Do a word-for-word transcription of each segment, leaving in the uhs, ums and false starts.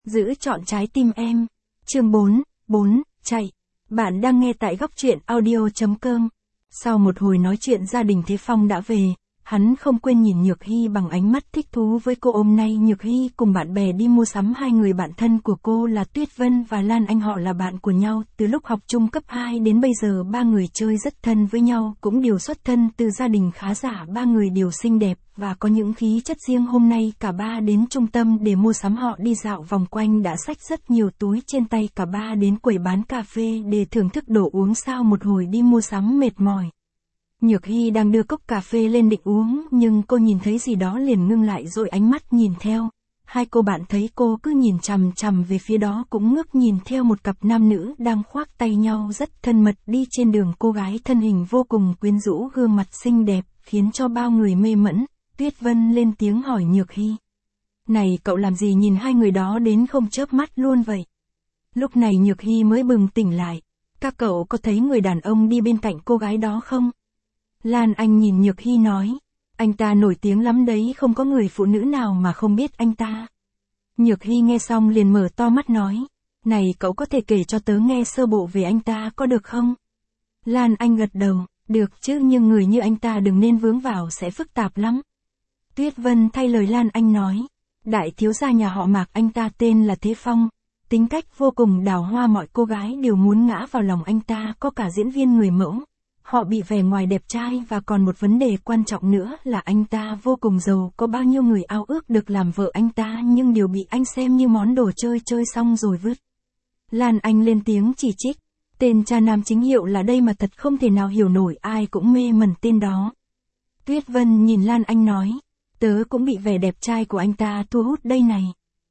Giữ trọn trái tim em. Chương bốn, bốn, chạy. Bạn đang nghe tại góc truyện audio chấm com. Sau một hồi nói chuyện gia đình Thế Phong đã về, hắn không quên nhìn Nhược Hy bằng ánh mắt thích thú với cô. Hôm nay Nhược Hy cùng bạn bè đi mua sắm. Hai người bạn thân của cô là Tuyết Vân và Lan Anh, họ là bạn của nhau từ lúc học chung cấp hai đến bây giờ. Ba người chơi rất thân với nhau, cũng đều xuất thân từ gia đình khá giả. Ba người đều xinh đẹp và có những khí chất riêng. Hôm nay cả ba đến trung tâm để mua sắm. Họ đi dạo vòng quanh đã xách rất nhiều túi trên tay. Cả ba đến quầy bán cà phê để thưởng thức đồ uống. Sau một hồi đi mua sắm mệt mỏi, Nhược Hy đang đưa cốc cà phê lên định uống, nhưng cô nhìn thấy gì đó liền ngưng lại rồi ánh mắt nhìn theo. Hai cô bạn thấy cô cứ nhìn chằm chằm về phía đó cũng ngước nhìn theo. Một cặp nam nữ đang khoác tay nhau rất thân mật đi trên đường. Cô gái thân hình vô cùng quyến rũ, gương mặt xinh đẹp, khiến cho bao người mê mẩn. Tuyết Vân lên tiếng hỏi Nhược Hy: "Này cậu làm gì nhìn hai người đó đến không chớp mắt luôn vậy?" Lúc này Nhược Hy mới bừng tỉnh lại. "Các cậu có thấy người đàn ông đi bên cạnh cô gái đó không?" Lan Anh nhìn Nhược Hy nói: "Anh ta nổi tiếng lắm đấy, không có người phụ nữ nào mà không biết anh ta." Nhược Hy nghe xong liền mở to mắt nói: "Này cậu có thể kể cho tớ nghe sơ bộ về anh ta có được không?" Lan Anh gật đầu: "Được chứ, nhưng người như anh ta đừng nên vướng vào, sẽ phức tạp lắm." Tuyết Vân thay lời Lan Anh nói: "Đại thiếu gia nhà họ Mạc, anh ta tên là Thế Phong, tính cách vô cùng đào hoa, mọi cô gái đều muốn ngã vào lòng anh ta, có cả diễn viên người mẫu. Họ bị vẻ ngoài đẹp trai và còn một vấn đề quan trọng nữa là anh ta vô cùng giàu, có bao nhiêu người ao ước được làm vợ anh ta nhưng đều bị anh xem như món đồ chơi, chơi xong rồi vứt." Lan Anh lên tiếng chỉ trích: "Tên cha nam chính hiệu là đây mà thật không thể nào hiểu nổi, ai cũng mê mẩn tên đó." Tuyết Vân nhìn Lan Anh nói: "Tớ cũng bị vẻ đẹp trai của anh ta thu hút đây này."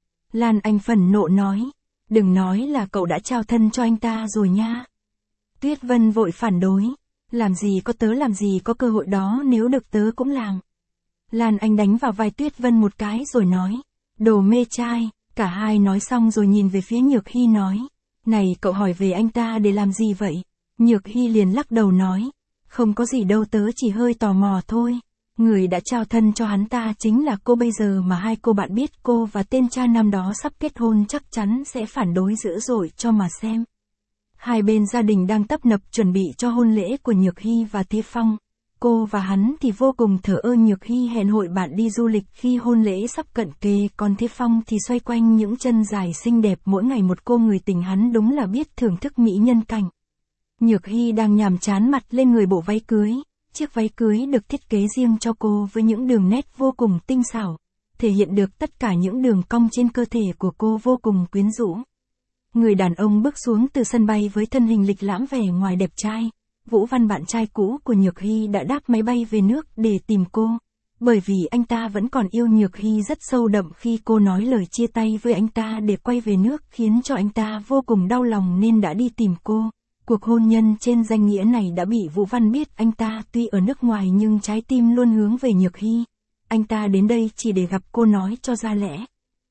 Lan Anh phẫn nộ nói: "Đừng nói là cậu đã trao thân cho anh ta rồi nha." Tuyết Vân vội phản đối: "Làm gì có, tớ làm gì có cơ hội đó, nếu được tớ cũng làm." Lan Anh đánh vào vai Tuyết Vân một cái rồi nói: "Đồ mê trai." Cả hai nói xong rồi nhìn về phía Nhược Hy nói: "Này cậu hỏi về anh ta để làm gì vậy?" Nhược Hy liền lắc đầu nói: "Không có gì đâu, tớ chỉ hơi tò mò thôi. Người đã trao thân cho hắn ta chính là cô. Bây giờ mà hai cô bạn biết cô và tên cha nam đó sắp kết hôn chắc chắn sẽ phản đối dữ dội, cho mà xem." Hai bên gia đình đang tấp nập chuẩn bị cho hôn lễ của Nhược Hy và Thế Phong. Cô và hắn thì vô cùng thờ ơ. Nhược Hy hẹn hội bạn đi du lịch khi hôn lễ sắp cận kề, còn Thế Phong thì xoay quanh những chân dài xinh đẹp mỗi ngày một cô người tình. Hắn đúng là biết thưởng thức mỹ nhân cảnh. Nhược Hy đang nhàm chán mặt lên người bộ váy cưới. Chiếc váy cưới được thiết kế riêng cho cô với những đường nét vô cùng tinh xảo, thể hiện được tất cả những đường cong trên cơ thể của cô vô cùng quyến rũ. Người đàn ông bước xuống từ sân bay với thân hình lịch lãm, vẻ ngoài đẹp trai. Vũ Văn, bạn trai cũ của Nhược Hy, đã đáp máy bay về nước để tìm cô. Bởi vì anh ta vẫn còn yêu Nhược Hy rất sâu đậm, khi cô nói lời chia tay với anh ta để quay về nước khiến cho anh ta vô cùng đau lòng nên đã đi tìm cô. Cuộc hôn nhân trên danh nghĩa này đã bị Vũ Văn biết. Anh ta tuy ở nước ngoài nhưng trái tim luôn hướng về Nhược Hy. Anh ta đến đây chỉ để gặp cô, nói cho ra lẽ.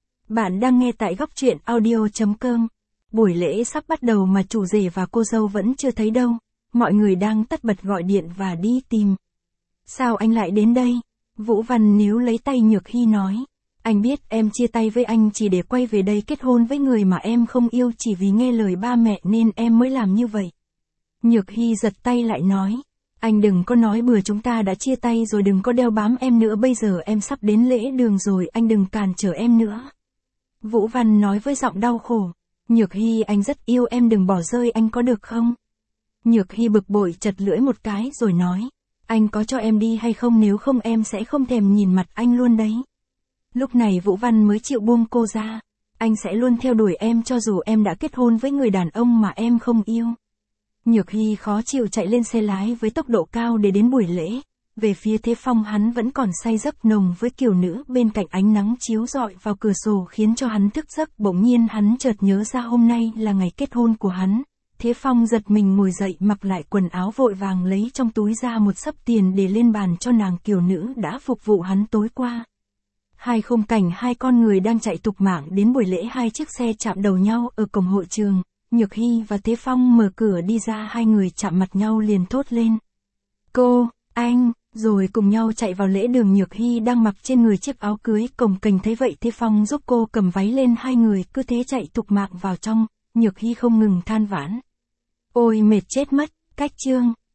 Bạn đang nghe tại góc truyện audio chấm com. Buổi lễ sắp bắt đầu mà chủ rể và cô dâu vẫn chưa thấy đâu. Mọi người đang tất bật gọi điện và đi tìm. "Sao anh lại đến đây?" Vũ Văn níu lấy tay Nhược Hy nói: "Anh biết em chia tay với anh chỉ để quay về đây kết hôn với người mà em không yêu, chỉ vì nghe lời ba mẹ nên em mới làm như vậy." Nhược Hy giật tay lại nói: "Anh đừng có nói bừa, chúng ta đã chia tay rồi, đừng có đeo bám em nữa, bây giờ em sắp đến lễ đường rồi, anh đừng cản trở em nữa." Vũ Văn nói với giọng đau khổ: "Nhược Hy, anh rất yêu em, đừng bỏ rơi anh có được không?" Nhược Hy bực bội chật lưỡi một cái rồi nói: "Anh có cho em đi hay không, nếu không em sẽ không thèm nhìn mặt anh luôn đấy." Lúc này Vũ Văn mới chịu buông cô ra: "Anh sẽ luôn theo đuổi em cho dù em đã kết hôn với người đàn ông mà em không yêu." Nhược Hy khó chịu chạy lên xe lái với tốc độ cao để đến buổi lễ. Về phía Thế Phong, hắn vẫn còn say giấc nồng với kiều nữ bên cạnh, ánh nắng chiếu rọi vào cửa sổ khiến cho hắn thức giấc. Bỗng nhiên hắn chợt nhớ ra hôm nay là ngày kết hôn của hắn. Thế Phong giật mình ngồi dậy, mặc lại quần áo, vội vàng lấy trong túi ra một xấp tiền để lên bàn cho nàng kiều nữ đã phục vụ hắn tối qua. Hai khung cảnh hai con người đang chạy tục mạng đến buổi lễ. Hai chiếc xe chạm đầu nhau ở cổng hội trường. Nhược Hy và Thế Phong mở cửa đi ra, hai người chạm mặt nhau liền thốt lên: "Cô, anh." rồi cùng nhau chạy vào lễ đường. Nhược Hy đang mặc trên người chiếc áo cưới cồng kềnh thấy vậy Thế Phong giúp cô cầm váy lên, hai người cứ thế chạy thục mạng vào trong, Nhược Hy không ngừng than vãn. Ôi mệt chết mất, cách chương.